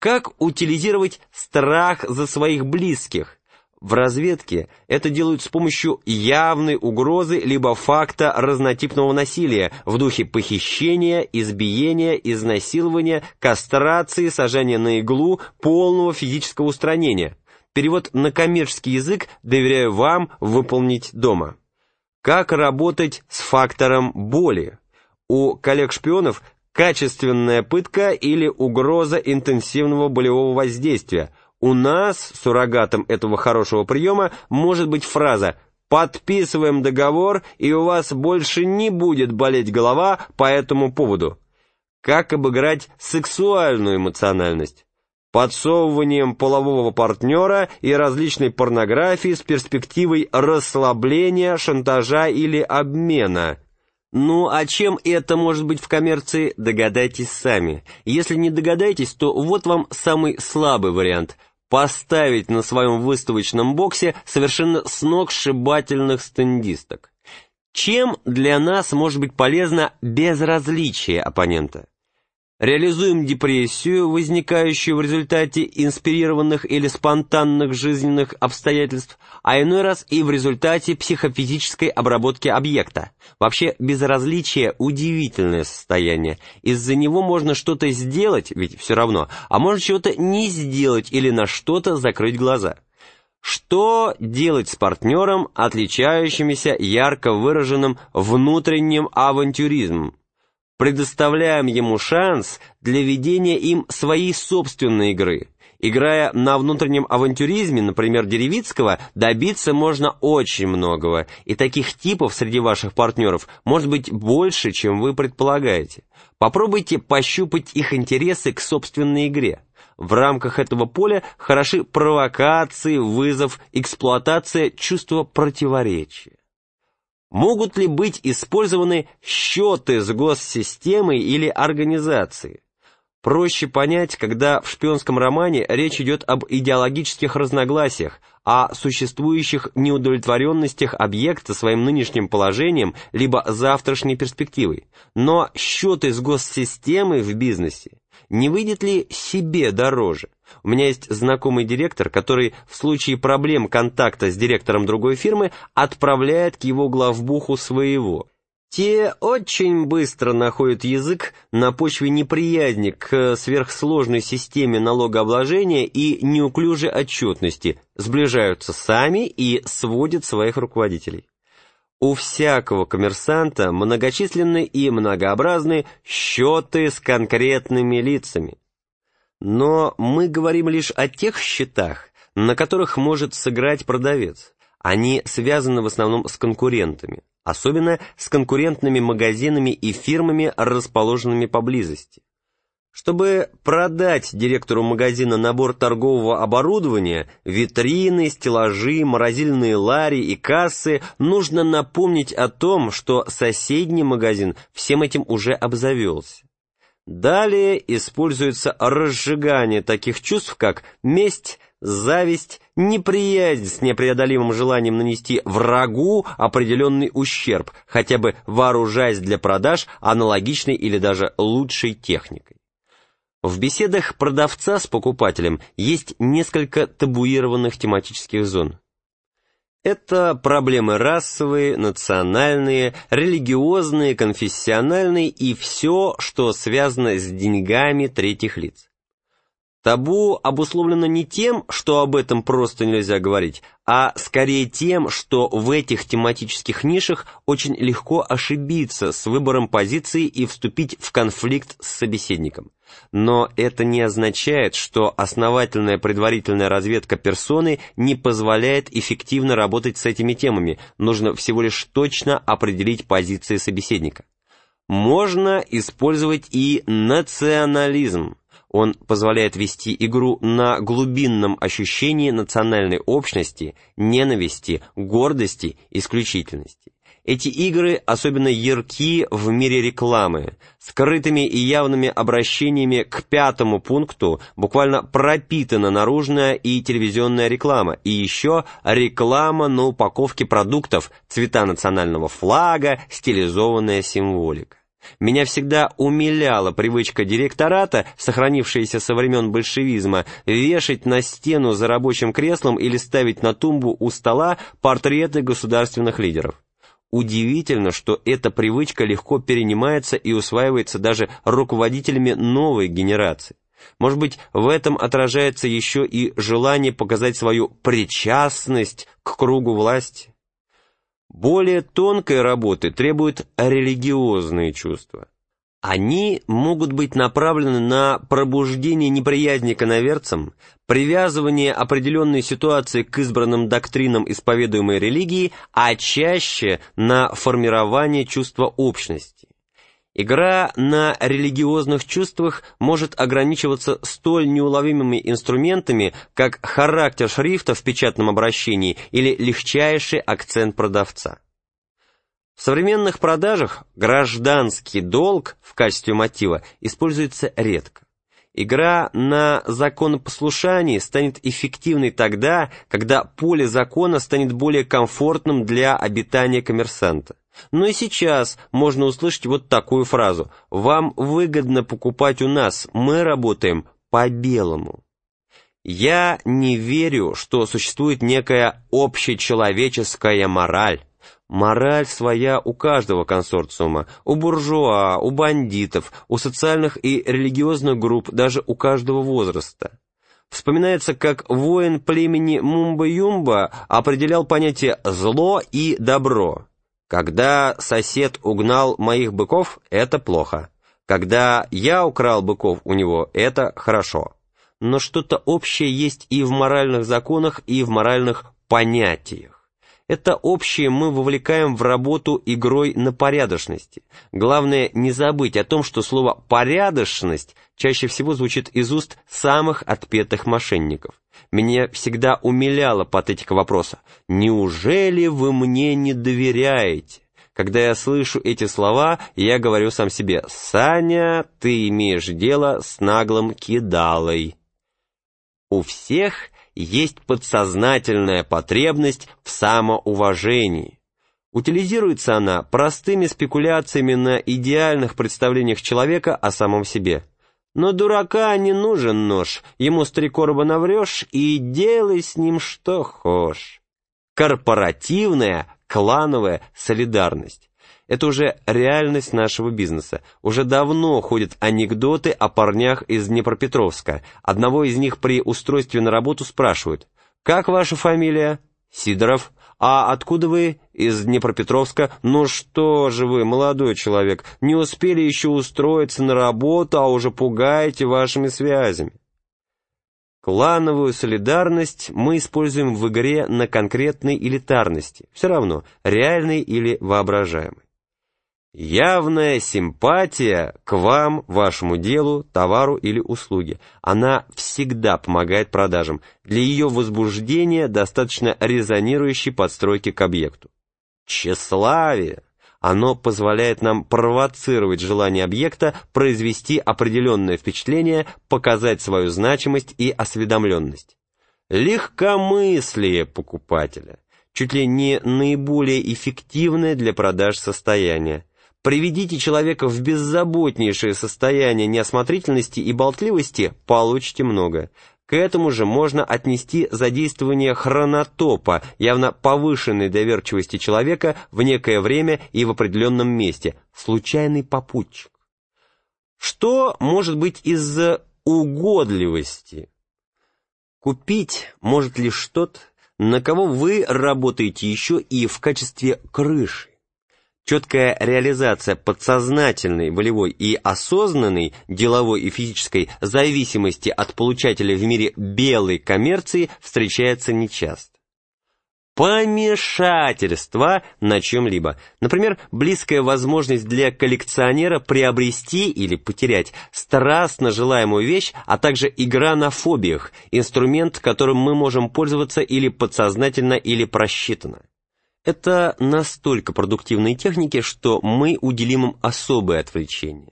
Как утилизировать страх за своих близких? В разведке это делают с помощью явной угрозы либо факта разнотипного насилия в духе похищения, избиения, изнасилования, кастрации, сажания на иглу, полного физического устранения. Перевод на коммерческий язык доверяю вам выполнить дома. Как работать с фактором боли? У коллег-шпионов качественная пытка или угроза интенсивного болевого воздействия. У нас, суррогатом этого хорошего приема, может быть фраза «подписываем договор, и у вас больше не будет болеть голова по этому поводу». Как обыграть сексуальную эмоциональность? Подсовыванием полового партнера и различной порнографии с перспективой расслабления, шантажа или обмена. Ну, а чем это может быть в коммерции, догадайтесь сами. Если не догадаетесь, то вот вам самый слабый вариант – поставить на своем выставочном боксе совершенно сногсшибательных стендисток. Чем для нас может быть полезно безразличие оппонента? Реализуем депрессию, возникающую в результате инспирированных или спонтанных жизненных обстоятельств, а иной раз и в результате психофизической обработки объекта. Вообще, безразличие – удивительное состояние. Из-за него можно что-то сделать, ведь все равно, а можно чего-то не сделать или на что-то закрыть глаза. Что делать с партнером, отличающимся ярко выраженным внутренним авантюризмом? Предоставляем ему шанс для ведения им своей собственной игры. Играя на внутреннем авантюризме, например, Деревицкого, добиться можно очень многого, и таких типов среди ваших партнеров может быть больше, чем вы предполагаете. Попробуйте пощупать их интересы к собственной игре. В рамках этого поля хороши провокации, вызов, эксплуатация чувства противоречия. Могут ли быть использованы счеты с госсистемой или организацией? Проще понять, когда в шпионском романе речь идет об идеологических разногласиях, о существующих неудовлетворенностях объекта своим нынешним положением либо завтрашней перспективой. Но счеты с госсистемой в бизнесе не выйдет ли себе дороже? У меня есть знакомый директор, который в случае проблем контакта с директором другой фирмы отправляет к его главбуху своего. Те очень быстро находят язык на почве неприязни к сверхсложной системе налогообложения и неуклюжей отчетности, сближаются сами и сводят своих руководителей. У всякого коммерсанта многочисленны и многообразны счеты с конкретными лицами. Но мы говорим лишь о тех счетах, на которых может сыграть продавец. Они связаны в основном с конкурентами, особенно с конкурентными магазинами и фирмами, расположенными поблизости. Чтобы продать директору магазина набор торгового оборудования, витрины, стеллажи, морозильные лари и кассы, нужно напомнить о том, что соседний магазин всем этим уже обзавелся. Далее используется разжигание таких чувств, как месть, зависть, неприязнь с непреодолимым желанием нанести врагу определенный ущерб, хотя бы вооружаясь для продаж аналогичной или даже лучшей техникой. В беседах продавца с покупателем есть несколько табуированных тематических зон. Это проблемы расовые, национальные, религиозные, конфессиональные и все, что связано с деньгами третьих лиц. Табу обусловлено не тем, что об этом просто нельзя говорить, а скорее тем, что в этих тематических нишах очень легко ошибиться с выбором позиции и вступить в конфликт с собеседником. Но это не означает, что основательная предварительная разведка персоны не позволяет эффективно работать с этими темами, нужно всего лишь точно определить позиции собеседника. Можно использовать и национализм. Он позволяет вести игру на глубинном ощущении национальной общности, ненависти, гордости, исключительности. Эти игры особенно ярки в мире рекламы. Скрытыми и явными обращениями к 5-му пункту буквально пропитана наружная и телевизионная реклама, и еще реклама на упаковке продуктов, цвета национального флага, стилизованная символика. Меня всегда умиляла привычка директората, сохранившаяся со времен большевизма, вешать на стену за рабочим креслом или ставить на тумбу у стола портреты государственных лидеров. Удивительно, что эта привычка легко перенимается и усваивается даже руководителями новой генерации. Может быть, в этом отражается еще и желание показать свою причастность к кругу власти? Более тонкой работы требуют религиозные чувства. Они могут быть направлены на пробуждение неприязни к иноверцам, привязывание определенной ситуации к избранным доктринам исповедуемой религии, а чаще на формирование чувства общности. Игра на религиозных чувствах может ограничиваться столь неуловимыми инструментами, как характер шрифта в печатном обращении или легчайший акцент продавца. В современных продажах гражданский долг в качестве мотива используется редко. Игра на законопослушании станет эффективной тогда, когда поле закона станет более комфортным для обитания коммерсанта. Но и сейчас можно услышать вот такую фразу: «Вам выгодно покупать у нас, мы работаем по-белому». Я не верю, что существует некая общечеловеческая мораль. Мораль своя у каждого консорциума, у буржуа, у бандитов, у социальных и религиозных групп, даже у каждого возраста. Вспоминается, как воин племени Мумба-Юмба определял понятие «зло» и «добро». Когда сосед угнал моих быков, это плохо. Когда я украл быков у него, это хорошо. Но что-то общее есть и в моральных законах, и в моральных понятиях. Это общее мы вовлекаем в работу игрой на порядочности. Главное не забыть о том, что слово «порядочность» чаще всего звучит из уст самых отпетых мошенников. Меня всегда умиляла патетика вопроса: «Неужели вы мне не доверяете?» Когда я слышу эти слова, я говорю сам себе: «Саня, ты имеешь дело с наглым кидалой». У всех есть подсознательная потребность в самоуважении. Утилизируется она простыми спекуляциями на идеальных представлениях человека о самом себе. Но дурака не нужен нож, ему с 3 короба наврешь и делай с ним что хошь. Корпоративная, клановая солидарность. Это уже реальность нашего бизнеса. Уже давно ходят анекдоты о парнях из Днепропетровска. Одного из них при устройстве на работу спрашивают: «Как ваша фамилия?» «Сидоров». «А откуда вы?» «Из Днепропетровска». «Ну что же вы, молодой человек, не успели еще устроиться на работу, а уже пугаете вашими связями». Клановую солидарность мы используем в игре на конкретной элитарности, все равно, реальной или воображаемой. Явная симпатия к вам, вашему делу, товару или услуге. Она всегда помогает продажам. Для ее возбуждения достаточно резонирующей подстройки к объекту. Тщеславие. Оно позволяет нам провоцировать желание объекта произвести определенное впечатление, показать свою значимость и осведомленность. Легкомыслие покупателя. Чуть ли не наиболее эффективное для продаж состояние. Приведите человека в беззаботнейшее состояние неосмотрительности и болтливости, получите много. К этому же можно отнести задействование хронотопа, явно повышенной доверчивости человека в некое время и в определенном месте, случайный попутчик. Что может быть из-за угодливости? Купить может лишь тот, на кого вы работаете еще и в качестве крыши. Четкая реализация подсознательной, волевой и осознанной деловой и физической зависимости от получателя в мире белой коммерции встречается нечасто. Помешательство на чем-либо. Например, близкая возможность для коллекционера приобрести или потерять страстно желаемую вещь, а также игра на фобиях, инструмент, которым мы можем пользоваться или подсознательно, или просчитанно. Это настолько продуктивные техники, что мы уделим им особое отвлечение.